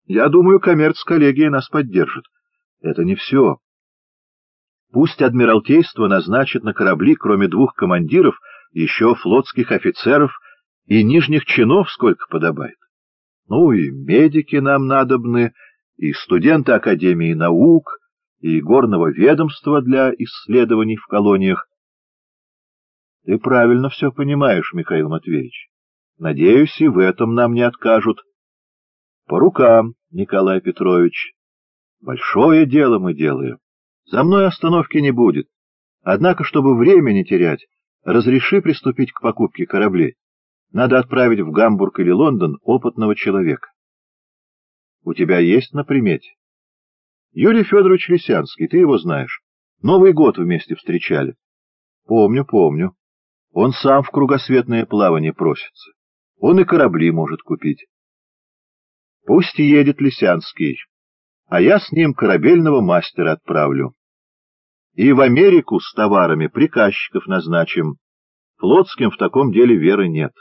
Я думаю, коммерц-коллегия нас поддержит. Это не все. Пусть Адмиралтейство назначит на корабли, кроме 2 командиров, еще флотских офицеров и нижних чинов, сколько подобает. Ну и медики нам надобны, и студенты Академии наук, и горного ведомства для исследований в колониях. Ты правильно все понимаешь, Михаил Матвеевич. Надеюсь, и в этом нам не откажут. По рукам, Николай Петрович. Большое дело мы делаем. За мной остановки не будет. Однако, чтобы время не терять, разреши приступить к покупке кораблей. Надо отправить в Гамбург или Лондон опытного человека. У тебя есть на примете? Юрий Федорович Лисянский, ты его знаешь. Новый год вместе встречали. Помню, помню. Он сам в кругосветное плавание просится. Он и корабли может купить. Пусть едет Лисянский, а я с ним корабельного мастера отправлю. И в Америку с товарами приказчиков назначим. Флотским в таком деле веры нет.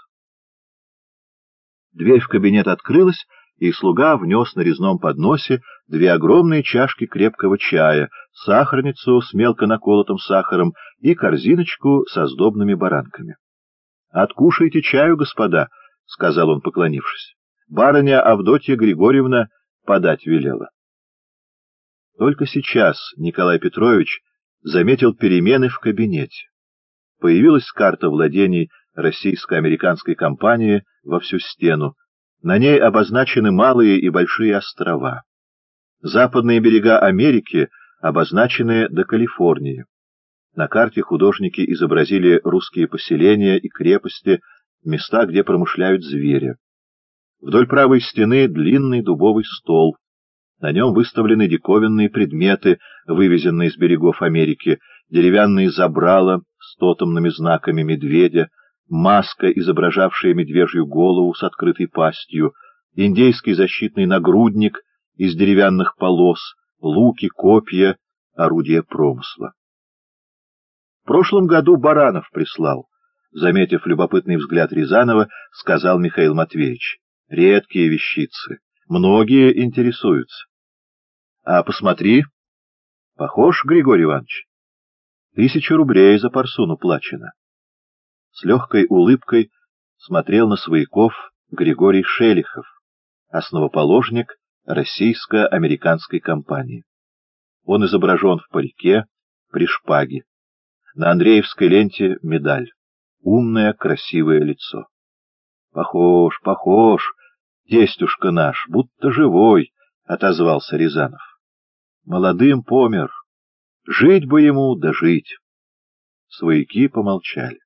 Дверь в кабинет открылась, и слуга внес на резном подносе 2 огромные чашки крепкого чая, сахарницу с мелко наколотым сахаром и корзиночку со сдобными баранками. — Откушайте чаю, господа, — сказал он, поклонившись. — Барыня Авдотья Григорьевна подать велела. Только сейчас Николай Петрович заметил перемены в кабинете. Появилась карта владений российско-американской компании во всю стену. На ней обозначены малые и большие острова. Западные берега Америки обозначены до Калифорнии. На карте художники изобразили русские поселения и крепости, места, где промышляют звери. Вдоль правой стены длинный дубовый стол. На нем выставлены диковинные предметы, вывезенные с берегов Америки, деревянные забрала с тотемными знаками медведя, маска, изображавшая медвежью голову с открытой пастью, индейский защитный нагрудник из деревянных полос, луки, копья, орудия промысла. В прошлом году Баранов прислал, заметив любопытный взгляд Рязанова, сказал Михаил Матвеевич. Редкие вещицы, многие интересуются. А посмотри, похож, Григорий Иванович? 1000 рублей за парсун уплачено. С легкой улыбкой смотрел на свояков Григорий Шелихов, основоположник российско-американской компании. Он изображен в парике, при шпаге. На Андреевской ленте медаль. Умное, красивое лицо. Похож, похож, тестюшка наш, будто живой, — отозвался Рязанов. Молодым помер. Жить бы ему, да жить. Свояки помолчали.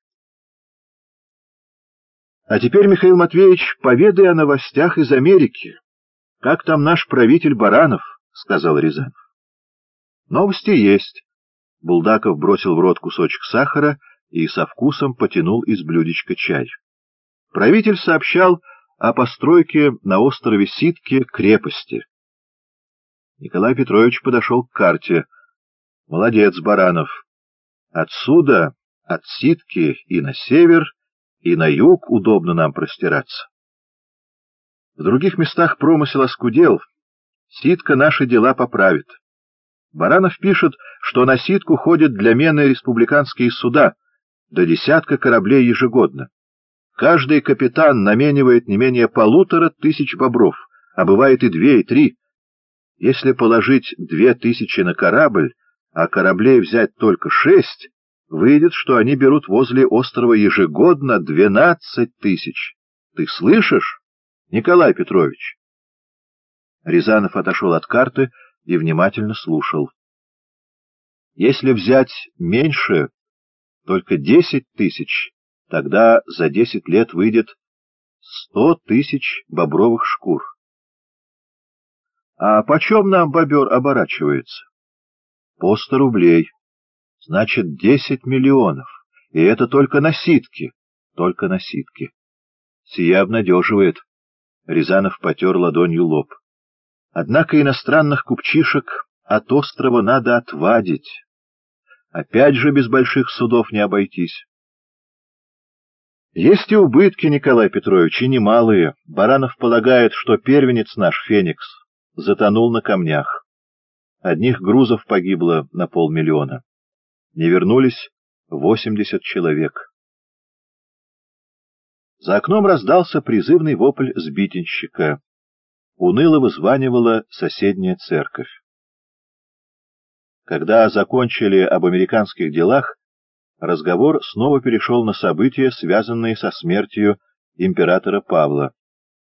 А теперь, Михаил Матвеевич, поведай о новостях из Америки. Как там наш правитель Баранов, — сказал Рязанов. Новости есть. Булдаков бросил в рот кусочек сахара и со вкусом потянул из блюдечка чай. Правитель сообщал о постройке на острове Ситке крепости. Николай Петрович подошел к карте. Молодец, Баранов. Отсюда, от Ситки, и на север, и на юг удобно нам простираться. В других местах промысел оскудел. Ситка наши дела поправит. Баранов пишет, что на Ситку ходят для мены республиканские суда, до 10 кораблей ежегодно. Каждый капитан наменивает не менее 1500 бобров, а бывает и 2, и 3. Если положить 2000 на корабль, а кораблей взять только 6, выйдет, что они берут возле острова ежегодно 12 000. Ты слышишь, Николай Петрович? Рязанов отошел от карты и внимательно слушал. Если взять меньше, только 10 000, тогда за 10 лет выйдет 100 000 бобровых шкур. А почем нам бобер оборачивается? По 100 рублей. Значит, 10 миллионов. И это только на Ситке. Только на Ситке. Сия обнадеживает. Рязанов потер ладонью лоб. Однако иностранных купчишек от острова надо отвадить. Опять же без больших судов не обойтись. Есть и убытки, Николай Петрович, и немалые. Баранов полагает, что первенец наш, Феникс, затонул на камнях. Одних грузов погибло на 500 000. Не вернулись 80 человек. За окном раздался призывный вопль сбитенщика. Уныло вызванивала соседняя церковь. Когда закончили об американских делах, разговор снова перешел на события, связанные со смертью императора Павла.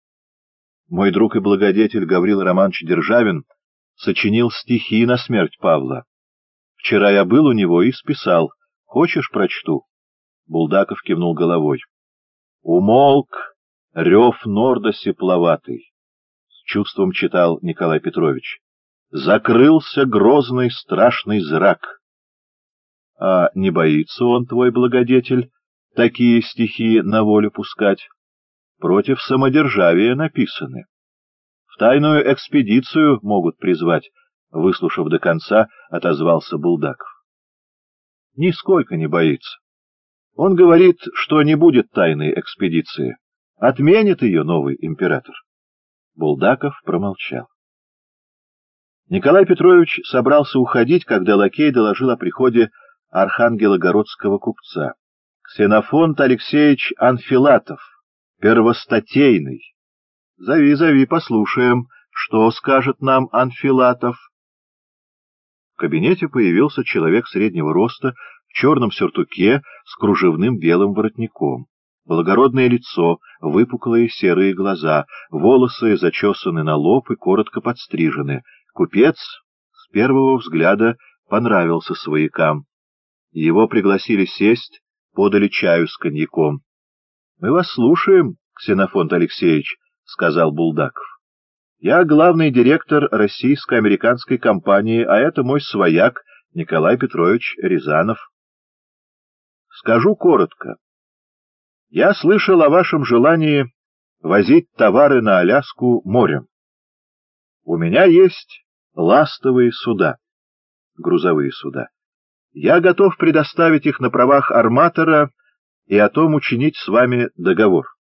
Мой друг и благодетель Гаврил Романович Державин сочинил стихи на смерть Павла. Вчера я был у него и списал. Хочешь, прочту? Булдаков кивнул головой. Умолк рев норда сепловатый, с чувством читал Николай Петрович. Закрылся грозный страшный зрак. А не боится он, твой благодетель, такие стихи на волю пускать? Против самодержавия написаны. В тайную экспедицию могут призвать, выслушав до конца, отозвался Булдаков. Нисколько не боится. Он говорит, что не будет тайной экспедиции. Отменит ее новый император. Булдаков промолчал. Николай Петрович собрался уходить, когда лакей доложил о приходе архангелогородского купца. Ксенофонт Алексеевич Анфилатов, первостатейный. Зови, зови, послушаем, что скажет нам Анфилатов. В кабинете появился человек среднего роста, в черном сюртуке с кружевным белым воротником. Благородное лицо, выпуклые серые глаза, волосы зачесаны на лоб и коротко подстрижены. Купец с первого взгляда понравился своякам. Его пригласили сесть, подали чаю с коньяком. — Мы вас слушаем, Ксенофонт Алексеевич, — сказал Булдаков. — Я главный директор российско-американской компании, а это мой свояк Николай Петрович Рязанов. Скажу коротко. Я слышал о вашем желании возить товары на Аляску морем. У меня есть ластовые суда, грузовые суда. Я готов предоставить их на правах арматора и о том учинить с вами договор.